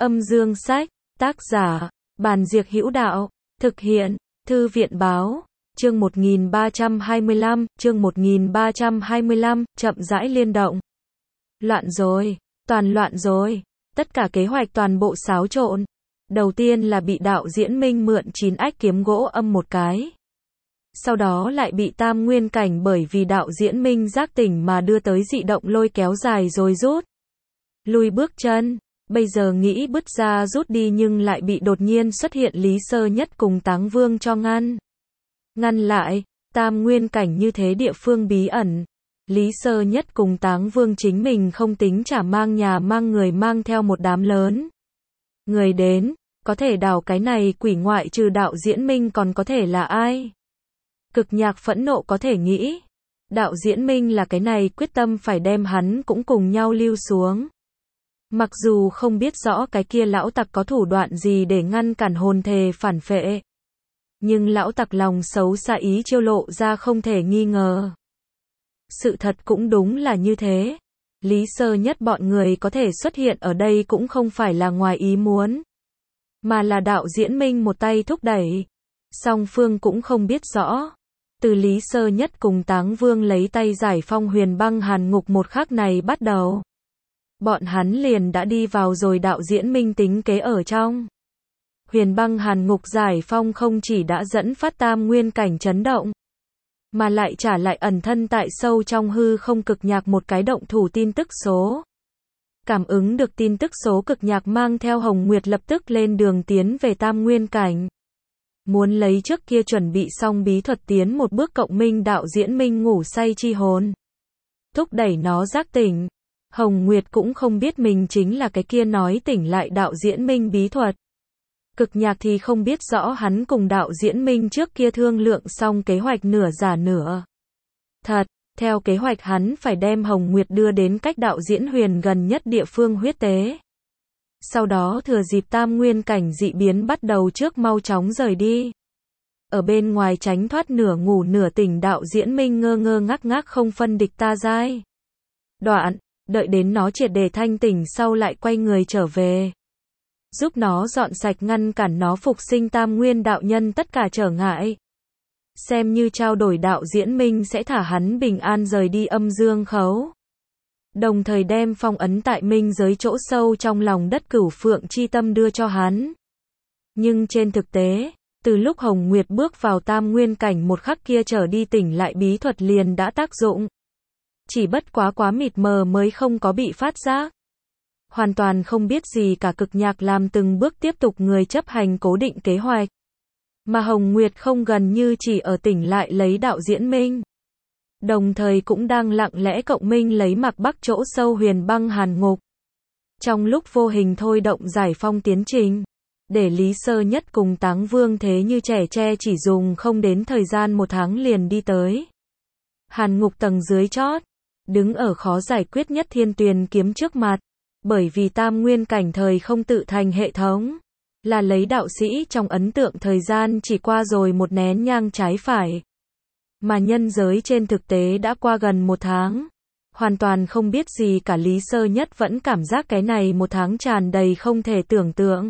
Âm dương sách, tác giả, Bàn Diệc Hữu Đạo, thực hiện, Thư viện Báo, chương 1325, chậm rãi liên động. Loạn rồi, toàn loạn rồi, tất cả kế hoạch toàn bộ xáo trộn. Đầu tiên là bị đạo diễn Minh mượn 9 ách kiếm gỗ âm một cái. Sau đó lại bị Tam Nguyên Cảnh bởi vì đạo diễn Minh giác tỉnh mà đưa tới dị động lôi kéo dài rồi rút lui bước chân. Bây giờ nghĩ bứt ra rút đi nhưng lại bị đột nhiên xuất hiện Lý Sơ Nhất cùng Táng Vương cho ngăn lại. Tam Nguyên Cảnh như thế địa phương bí ẩn. Lý Sơ Nhất cùng Táng Vương chính mình không tính chả mang nhà mang người mang theo một đám lớn người đến, có thể đào cái này quỷ ngoại trừ đạo diễn Minh còn có thể là ai? Cực Nhạc phẫn nộ có thể nghĩ, đạo diễn Minh là cái này quyết tâm phải đem hắn cũng cùng nhau lưu xuống. Mặc dù không biết rõ cái kia lão tặc có thủ đoạn gì để ngăn cản hồn thề phản phệ, nhưng lão tặc lòng xấu xa ý chiêu lộ ra không thể nghi ngờ. Sự thật cũng đúng là như thế. Lý Sơ Nhất bọn người có thể xuất hiện ở đây cũng không phải là ngoài ý muốn, mà là đạo diễn Minh một tay thúc đẩy. Song phương cũng không biết rõ. Từ Lý Sơ Nhất cùng Táng Vương lấy tay giải phong Huyền Băng Hàn Ngục một khắc này bắt đầu, bọn hắn liền đã đi vào rồi đạo diễn Minh tính kế ở trong. Huyền Băng Hàn Ngục giải phong không chỉ đã dẫn phát Tam Nguyên Cảnh chấn động, mà lại trả lại ẩn thân tại sâu trong hư không Cực Nhạc một cái động thủ tin tức số. Cảm ứng được tin tức số, Cực Nhạc mang theo Hồng Nguyệt lập tức lên đường tiến về Tam Nguyên Cảnh. Muốn lấy trước kia chuẩn bị xong bí thuật tiến một bước cộng minh đạo diễn Minh ngủ say chi hồn, thúc đẩy nó giác tỉnh. Hồng Nguyệt cũng không biết mình chính là cái kia nói tỉnh lại đạo diễn Minh bí thuật. Cực Nhạc thì không biết rõ hắn cùng đạo diễn Minh trước kia thương lượng xong kế hoạch nửa giả nửa thật. Theo kế hoạch hắn phải đem Hồng Nguyệt đưa đến cách đạo diễn Huyền gần nhất địa phương huyết tế. Sau đó thừa dịp Tam Nguyên Cảnh dị biến bắt đầu trước mau chóng rời đi. Ở bên ngoài tránh thoát nửa ngủ nửa tỉnh đạo diễn Minh ngơ ngác không phân địch ta giai đoạn, đợi đến nó triệt để thanh tỉnh sau lại quay người trở về, giúp nó dọn sạch ngăn cản nó phục sinh Tam Nguyên đạo nhân tất cả trở ngại. Xem như trao đổi đạo diễn Minh sẽ thả hắn bình an rời đi âm dương khấu. Đồng thời đem phong ấn tại minh giới chỗ sâu trong lòng đất Cửu Phượng chi tâm đưa cho hắn. Nhưng trên thực tế, từ lúc Hồng Nguyệt bước vào Tam Nguyên Cảnh một khắc kia trở đi tỉnh lại bí thuật liền đã tác dụng. Chỉ bất quá mịt mờ mới không có bị phát giác. Hoàn toàn không biết gì cả. Cực Nhạc làm từng bước tiếp tục người chấp hành cố định kế hoạch. Mà Hồng Nguyệt không gần như chỉ ở tỉnh lại lấy đạo diễn Minh. Đồng thời cũng đang lặng lẽ cộng minh lấy Mạc Bắc chỗ sâu Huyền Băng Hàn Ngục. Trong lúc vô hình thôi động giải phong tiến trình, để Lý Sơ Nhất cùng Táng Vương thế như trẻ tre chỉ dùng không đến thời gian 1 tháng liền đi tới Hàn Ngục tầng dưới chót, đứng ở khó giải quyết nhất Thiên Tuyền kiếm trước mặt, bởi vì Tam Nguyên Cảnh thời không tự thành hệ thống, là lấy đạo sĩ trong ấn tượng thời gian chỉ qua rồi 1 nén nhang trái phải. Mà nhân giới trên thực tế đã qua gần 1 tháng. Hoàn toàn không biết gì cả Lý Sơ Nhất vẫn cảm giác cái này 1 tháng tràn đầy không thể tưởng tượng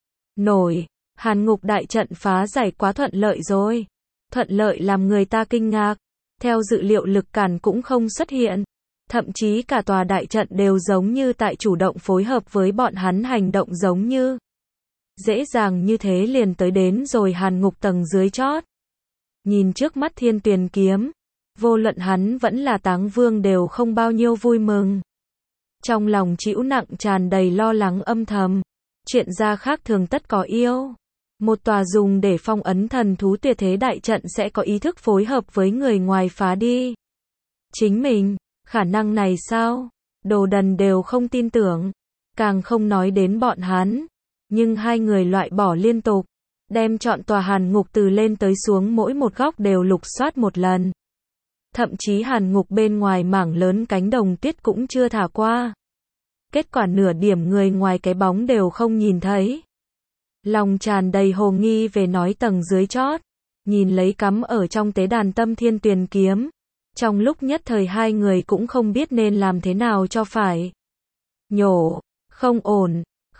nổi. Hàn Ngục đại trận phá giải quá thuận lợi rồi. Thuận lợi làm người ta kinh ngạc. Theo dự liệu lực cản cũng không xuất hiện. Thậm chí cả tòa đại trận đều giống như tại chủ động phối hợp với bọn hắn hành động giống như. Dễ dàng như thế liền tới đến rồi Hàn Ngục tầng dưới chót. Nhìn trước mắt Thiên Tuyền kiếm, vô luận hắn vẫn là Táng Vương đều không bao nhiêu vui mừng. Trong lòng trĩu nặng tràn đầy lo lắng âm thầm. Chuyện ra khác thường tất có yêu. Một tòa dùng để phong ấn thần thú tuyệt thế đại trận sẽ có ý thức phối hợp với người ngoài phá đi chính mình. Khả năng này sao? Đồ đần đều không tin tưởng. Càng không nói đến bọn hắn. Nhưng hai người loại bỏ liên tục. Đem trọn tòa Hàn Ngục từ lên tới xuống mỗi một góc đều lục soát một lần. Thậm chí Hàn Ngục bên ngoài mảng lớn cánh đồng tuyết cũng chưa thả qua. Kết quả nửa điểm người ngoài cái bóng đều không nhìn thấy. Lòng tràn đầy hồ nghi về nói tầng dưới chót. Nhìn lấy cắm ở trong tế đàn Tâm Thiên Tuyền kiếm. Trong lúc nhất thời hai người cũng không biết nên làm thế nào cho phải. Nhổ, không ổn.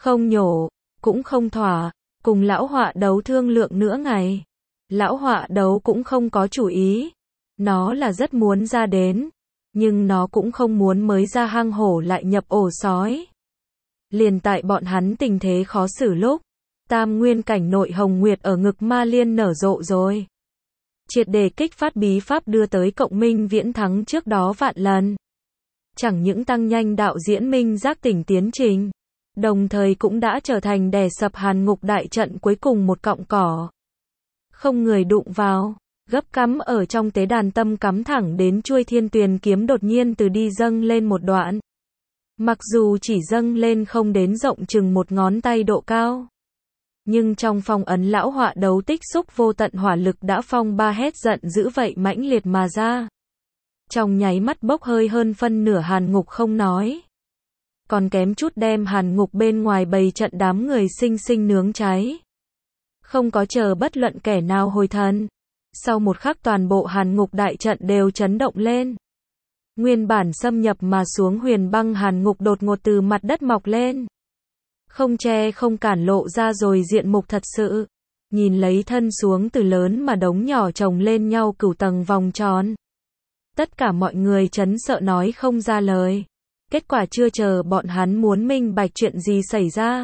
Không nhổ, cũng không thỏa, cùng lão họa đấu thương lượng nữa ngày. Lão họa đấu cũng không có chủ ý. Nó là rất muốn ra đến, nhưng nó cũng không muốn mới ra hang hổ lại nhập ổ sói. Liền tại bọn hắn tình thế khó xử lúc, tam nguyên cảnh nội hồng nguyệt ở ngực ma liên nở rộ rồi. Triệt để kích phát bí pháp đưa tới cộng minh viễn thắng trước đó vạn lần. Chẳng những tăng nhanh đạo diễn minh giác tỉnh tiến trình, đồng thời cũng đã trở thành đè sập hàn ngục đại trận cuối cùng một cọng cỏ. Không người đụng vào, gấp cắm ở trong tế đàn tâm cắm thẳng đến chuôi thiên tuyền kiếm đột nhiên từ đi dâng lên một đoạn. Mặc dù chỉ dâng lên không đến rộng chừng một ngón tay độ cao, nhưng trong phong ấn lão họa đấu tích xúc vô tận hỏa lực đã phong ba hét giận dữ vậy mãnh liệt mà ra. Trong nháy mắt bốc hơi hơn phân nửa hàn ngục không nói. Còn kém chút đem hàn ngục bên ngoài bầy trận đám người sinh sinh nướng cháy. Không có chờ bất luận kẻ nào hồi thần. Sau một khắc toàn bộ hàn ngục đại trận đều chấn động lên. Nguyên bản xâm nhập mà xuống huyền băng hàn ngục đột ngột từ mặt đất mọc lên. Không che không cản lộ ra rồi diện mục thật sự. Nhìn lấy thân xuống từ lớn mà đống nhỏ chồng lên nhau cửu tầng vòng tròn. Tất cả mọi người chấn sợ nói không ra lời. Kết quả chưa chờ bọn hắn muốn minh bạch chuyện gì xảy ra.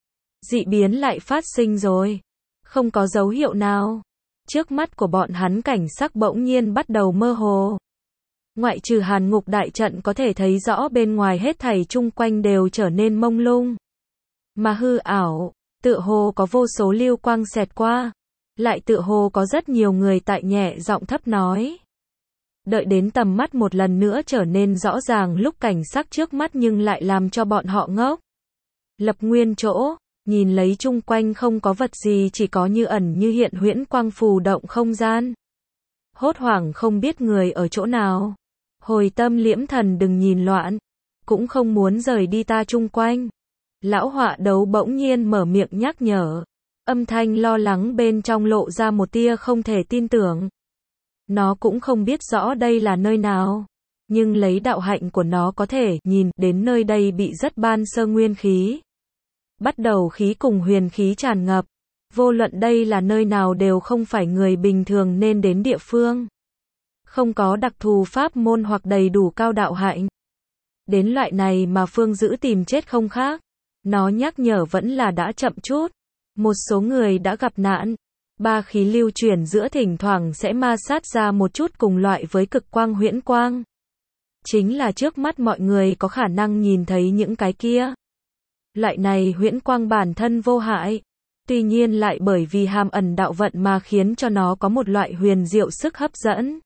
Dị biến lại phát sinh rồi. Không có dấu hiệu nào. Trước mắt của bọn hắn cảnh sắc bỗng nhiên bắt đầu mơ hồ. Ngoại trừ hàn ngục đại trận có thể thấy rõ bên ngoài hết thảy chung quanh đều trở nên mông lung. Mà hư ảo, tựa hồ có vô số lưu quang xẹt qua. Lại tựa hồ có rất nhiều người tại nhẹ giọng thấp nói. Đợi đến tầm mắt một lần nữa trở nên rõ ràng lúc cảnh sắc trước mắt nhưng lại làm cho bọn họ ngốc. Lập nguyên chỗ, nhìn lấy chung quanh không có vật gì chỉ có như ẩn như hiện huyễn quang phù động không gian. Hốt hoảng không biết người ở chỗ nào. Hồi tâm liễm thần đừng nhìn loạn, cũng không muốn rời đi ta chung quanh. Lão họa đấu bỗng nhiên mở miệng nhắc nhở. Âm thanh lo lắng bên trong lộ ra một tia không thể tin tưởng. Nó cũng không biết rõ đây là nơi nào. Nhưng lấy đạo hạnh của nó có thể nhìn đến nơi đây bị rất ban sơ nguyên khí. Bắt đầu khí cùng huyền khí tràn ngập. Vô luận đây là nơi nào đều không phải người bình thường nên đến địa phương. Không có đặc thù pháp môn hoặc đầy đủ cao đạo hạnh. Đến loại này mà phương giữ tìm chết không khác. Nó nhắc nhở vẫn là đã chậm chút. Một số người đã gặp nạn. Ba khí lưu chuyển giữa thỉnh thoảng sẽ ma sát ra một chút cùng loại với cực quang huyễn quang. Chính là trước mắt mọi người có khả năng nhìn thấy những cái kia. Loại này huyễn quang bản thân vô hại. Tuy nhiên lại bởi vì hàm ẩn đạo vận mà khiến cho nó có một loại huyền diệu sức hấp dẫn.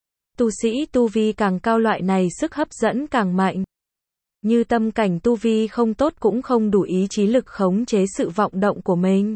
Tu sĩ tu vi càng cao loại này sức hấp dẫn càng mạnh. Như tâm cảnh tu vi không tốt cũng không đủ ý chí lực khống chế sự vọng động của mình.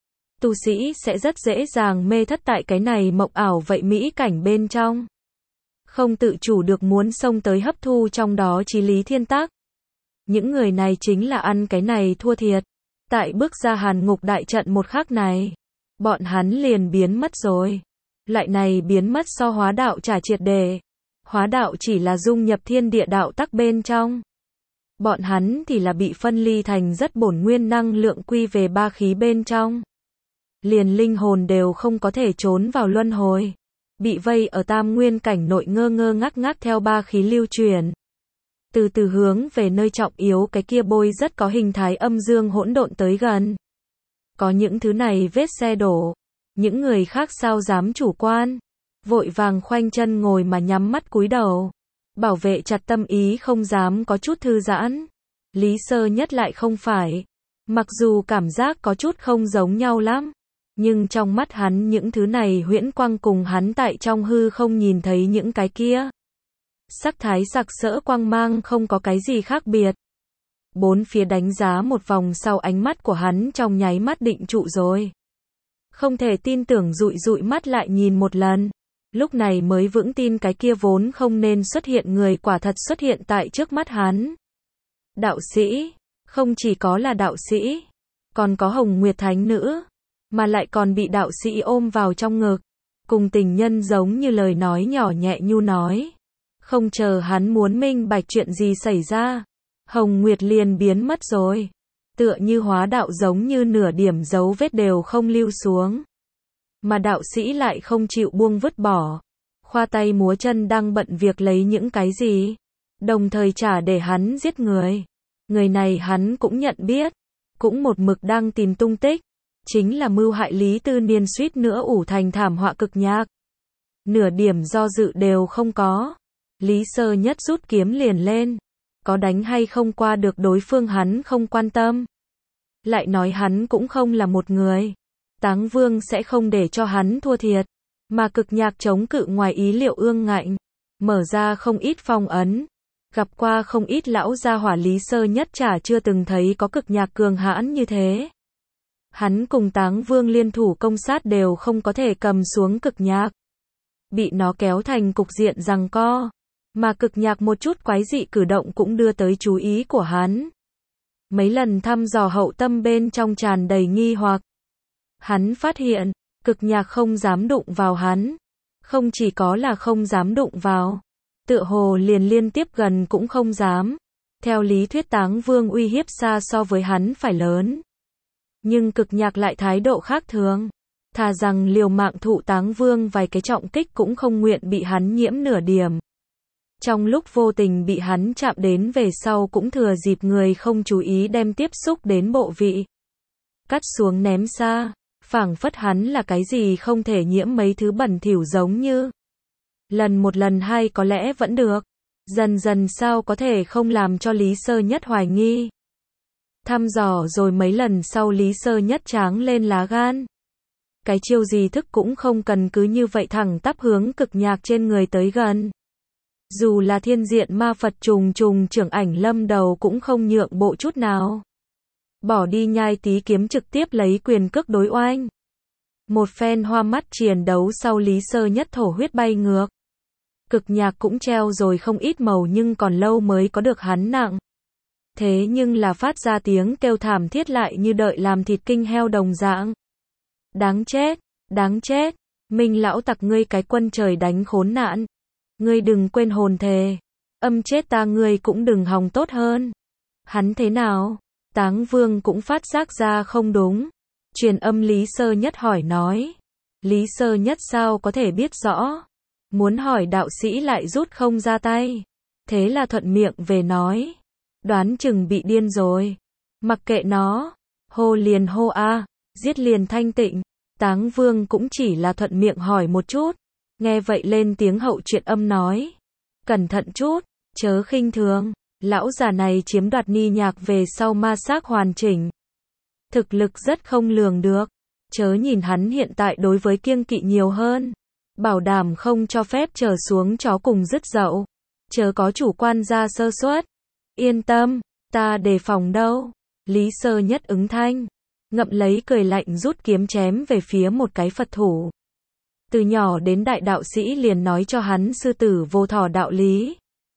Tu sĩ sẽ rất dễ dàng mê thất tại cái này mộng ảo vậy mỹ cảnh bên trong. Không tự chủ được muốn xông tới hấp thu trong đó chí lý thiên tác. Những người này chính là ăn cái này thua thiệt. Tại bước ra hàn ngục đại trận một khắc này, bọn hắn liền biến mất rồi. Loại này biến mất so hóa đạo trả triệt đề. Hóa đạo chỉ là dung nhập thiên địa đạo tắc bên trong. Bọn hắn thì là bị phân ly thành rất bổn nguyên năng lượng quy về ba khí bên trong. Liền linh hồn đều không có thể trốn vào luân hồi. Bị vây ở tam nguyên cảnh nội ngơ ngơ ngác ngác theo ba khí lưu chuyển. Từ từ hướng về nơi trọng yếu cái kia bôi rất có hình thái âm dương hỗn độn tới gần. Có những thứ này vết xe đổ. Những người khác sao dám chủ quan. Vội vàng khoanh chân ngồi mà nhắm mắt cúi đầu. Bảo vệ chặt tâm ý không dám có chút thư giãn. Lý Sơ Nhất lại không phải. Mặc dù cảm giác có chút không giống nhau lắm. Nhưng trong mắt hắn những thứ này huyễn quang cùng hắn tại trong hư không nhìn thấy những cái kia. Sắc thái sặc sỡ quang mang không có cái gì khác biệt. Bốn phía đánh giá một vòng sau ánh mắt của hắn trong nháy mắt định trụ rồi. Không thể tin tưởng dụi dụi mắt lại nhìn một lần. Lúc này mới vững tin cái kia vốn không nên xuất hiện người quả thật xuất hiện tại trước mắt hắn. Đạo sĩ, không chỉ có là đạo sĩ, còn có Hồng Nguyệt Thánh Nữ, mà lại còn bị đạo sĩ ôm vào trong ngực, cùng tình nhân giống như lời nói nhỏ nhẹ nhu nói. Không chờ hắn muốn minh bạch chuyện gì xảy ra, Hồng Nguyệt liền biến mất rồi. tựa như hóa đạo giống như nửa điểm dấu vết đều không lưu xuống. Mà đạo sĩ lại không chịu buông vứt bỏ. Khoa tay múa chân đang bận việc lấy những cái gì. Đồng thời trả để hắn giết người. Người này hắn cũng nhận biết. Cũng một mực đang tìm tung tích. Chính là mưu hại Lý Tư Niên suýt nữa ủ thành thảm họa cực nhạc. Nửa điểm do dự đều không có. Lý Sơ Nhất rút kiếm liền lên. Có đánh hay không qua được đối phương hắn không quan tâm. Lại nói hắn cũng không là một người. Táng Vương sẽ không để cho hắn thua thiệt. Mà cực nhạc chống cự ngoài ý liệu ương ngạnh. Mở ra không ít phong ấn. Gặp qua không ít lão gia hỏa Lý Sơ Nhất chả chưa từng thấy có cực nhạc cường hãn như thế. Hắn cùng Táng Vương liên thủ công sát đều không có thể cầm xuống cực nhạc. Bị nó kéo thành cục diện giằng co. Mà cực nhạc một chút quái dị cử động cũng đưa tới chú ý của hắn. Mấy lần thăm dò hậu tâm bên trong tràn đầy nghi hoặc. Hắn phát hiện, cực nhạc không dám đụng vào hắn. Không chỉ có là không dám đụng vào. Tựa hồ liền liên tiếp gần cũng không dám. Theo lý thuyết Táng Vương uy hiếp xa so với hắn phải lớn. Nhưng cực nhạc lại thái độ khác thường. Thà rằng liều mạng thụ Táng Vương vài cái trọng kích cũng không nguyện bị hắn nhiễm nửa điểm. Trong lúc vô tình bị hắn chạm đến về sau cũng thừa dịp người không chú ý đem tiếp xúc đến bộ vị. Cắt xuống ném xa, phảng phất hắn là cái gì không thể nhiễm mấy thứ bẩn thỉu giống như. Lần một lần hai có lẽ vẫn được. Dần dần sao có thể không làm cho Lý Sơ Nhất hoài nghi. Thăm dò rồi mấy lần sau Lý Sơ Nhất tráng lên lá gan. Cái chiêu gì thức cũng không cần cứ như vậy thẳng tắp hướng cực nhạc trên người tới gần. Dù là thiên diện ma Phật trùng trùng trưởng ảnh lâm đầu cũng không nhượng bộ chút nào. Bỏ đi nhai tí kiếm trực tiếp lấy quyền cước đối oanh. Một phen hoa mắt triền đấu sau Lý Sơ Nhất thổ huyết bay ngược. Cực nhạc cũng treo rồi không ít màu nhưng còn lâu mới có được hắn nặng. Thế nhưng là phát ra tiếng kêu thảm thiết lại như đợi làm thịt kinh heo đồng dạng. Đáng chết, đáng chết, Minh lão tặc ngươi cái quân trời đánh khốn nạn. Ngươi đừng quên hồn thề. Âm chết ta ngươi cũng đừng hòng tốt hơn. Hắn thế nào? Táng Vương cũng phát giác ra không đúng. Truyền âm Lý Sơ Nhất hỏi nói. Lý Sơ Nhất sao có thể biết rõ. Muốn hỏi đạo sĩ lại rút không ra tay. Thế là thuận miệng về nói. Đoán chừng bị điên rồi. Mặc kệ nó. Hô liền hô a, giết liền thanh tịnh. Táng Vương cũng chỉ là thuận miệng hỏi một chút. Nghe vậy lên tiếng hậu truyện âm nói. Cẩn thận chút, chớ khinh thường. Lão già này chiếm đoạt ni nhạc về sau ma xác hoàn chỉnh. Thực lực rất không lường được. Chớ nhìn hắn hiện tại đối với kiêng kỵ nhiều hơn. Bảo đảm không cho phép trở xuống chó cùng dứt dậu. Chớ có chủ quan ra sơ suất. Yên tâm, ta đề phòng đâu. Lý Sơ Nhất ứng thanh. Ngậm lấy cười lạnh rút kiếm chém về phía một cái Phật thủ. Từ nhỏ đến đại đạo sĩ liền nói cho hắn sư tử vô thỏ đạo lý.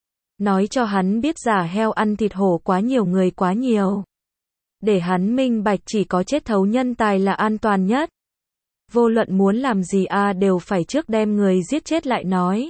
Nói cho hắn biết giả heo ăn thịt hổ quá nhiều người quá nhiều. Để hắn minh bạch chỉ có chết thấu nhân tài là an toàn nhất. Vô luận muốn làm gì đều phải trước đem người giết chết lại nói.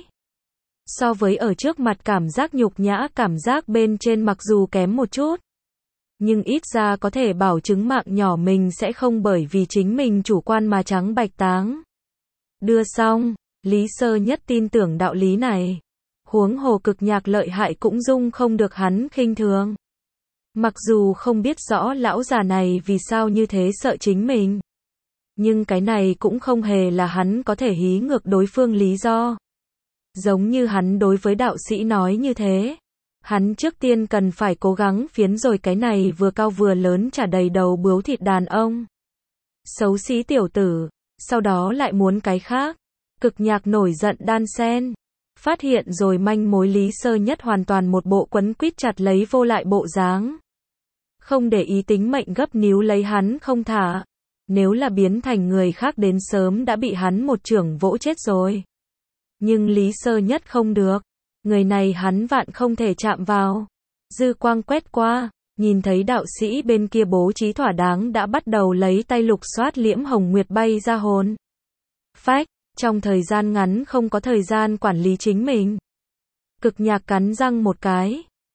So với ở trước mặt cảm giác nhục nhã cảm giác bên trên mặc dù kém một chút. Nhưng ít ra có thể bảo chứng mạng nhỏ mình sẽ không bởi vì chính mình chủ quan mà trắng bạch táng. Đưa xong, Lý Sơ Nhất tin tưởng đạo lý này. Huống hồ cực nhạc lợi hại cũng dung không được hắn khinh thường. Mặc dù không biết rõ lão già này vì sao như thế sợ chính mình. Nhưng cái này cũng không hề là hắn có thể hí ngược đối phương lý do. Giống như hắn đối với đạo sĩ nói như thế. Hắn trước tiên cần phải cố gắng phiến rồi cái này vừa cao vừa lớn trả đầy đầu bướu thịt đàn ông. Xấu xí tiểu tử. Sau đó lại muốn cái khác. Cực nhạc nổi giận đan sen. Phát hiện rồi manh mối Lý Sơ Nhất hoàn toàn một bộ quấn quýt chặt lấy vô lại bộ dáng. Không để ý tính mệnh gấp níu lấy hắn không thả. Nếu là biến thành người khác đến sớm đã bị hắn một chưởng vỗ chết rồi. Nhưng Lý Sơ Nhất không được. Người này hắn vạn không thể chạm vào. Dư quang quét qua, nhìn thấy đạo sĩ bên kia bố trí thỏa đáng đã bắt đầu lấy tay lục soát Liễm Hồng Nguyệt bay ra hồn. Phách, trong thời gian ngắn không có thời gian quản lý chính mình. Cực nhạc cắn răng một cái.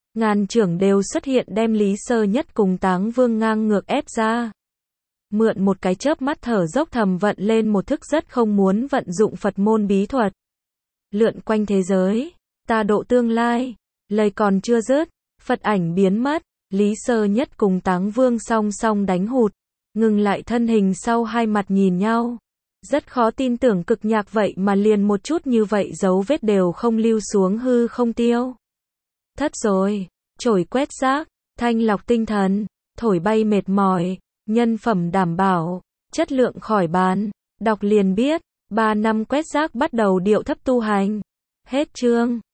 Ngàn chưởng đều xuất hiện đem Lý Sơ Nhất cùng Táng Vương ngang ngược ép ra. Mượn một cái chớp mắt thở dốc thầm vận lên một thức rất không muốn vận dụng Phật môn bí thuật. Lượn quanh thế giới, ta độ tương lai, lời còn chưa dứt, Phật ảnh biến mất, Lý Sơ Nhất cùng Táng Vương song song đánh hụt, ngừng lại thân hình sau hai mặt nhìn nhau. Rất khó tin tưởng cực nhạc vậy mà liền một chút như vậy dấu vết đều không lưu xuống hư không tiêu. Thất rồi, chổi quét rác, thanh lọc tinh thần, thổi bay mệt mỏi, nhân phẩm đảm bảo, chất lượng khỏi bàn, đọc liền biết, 3 năm quét rác bắt đầu điệu thấp tu hành. Hết chương.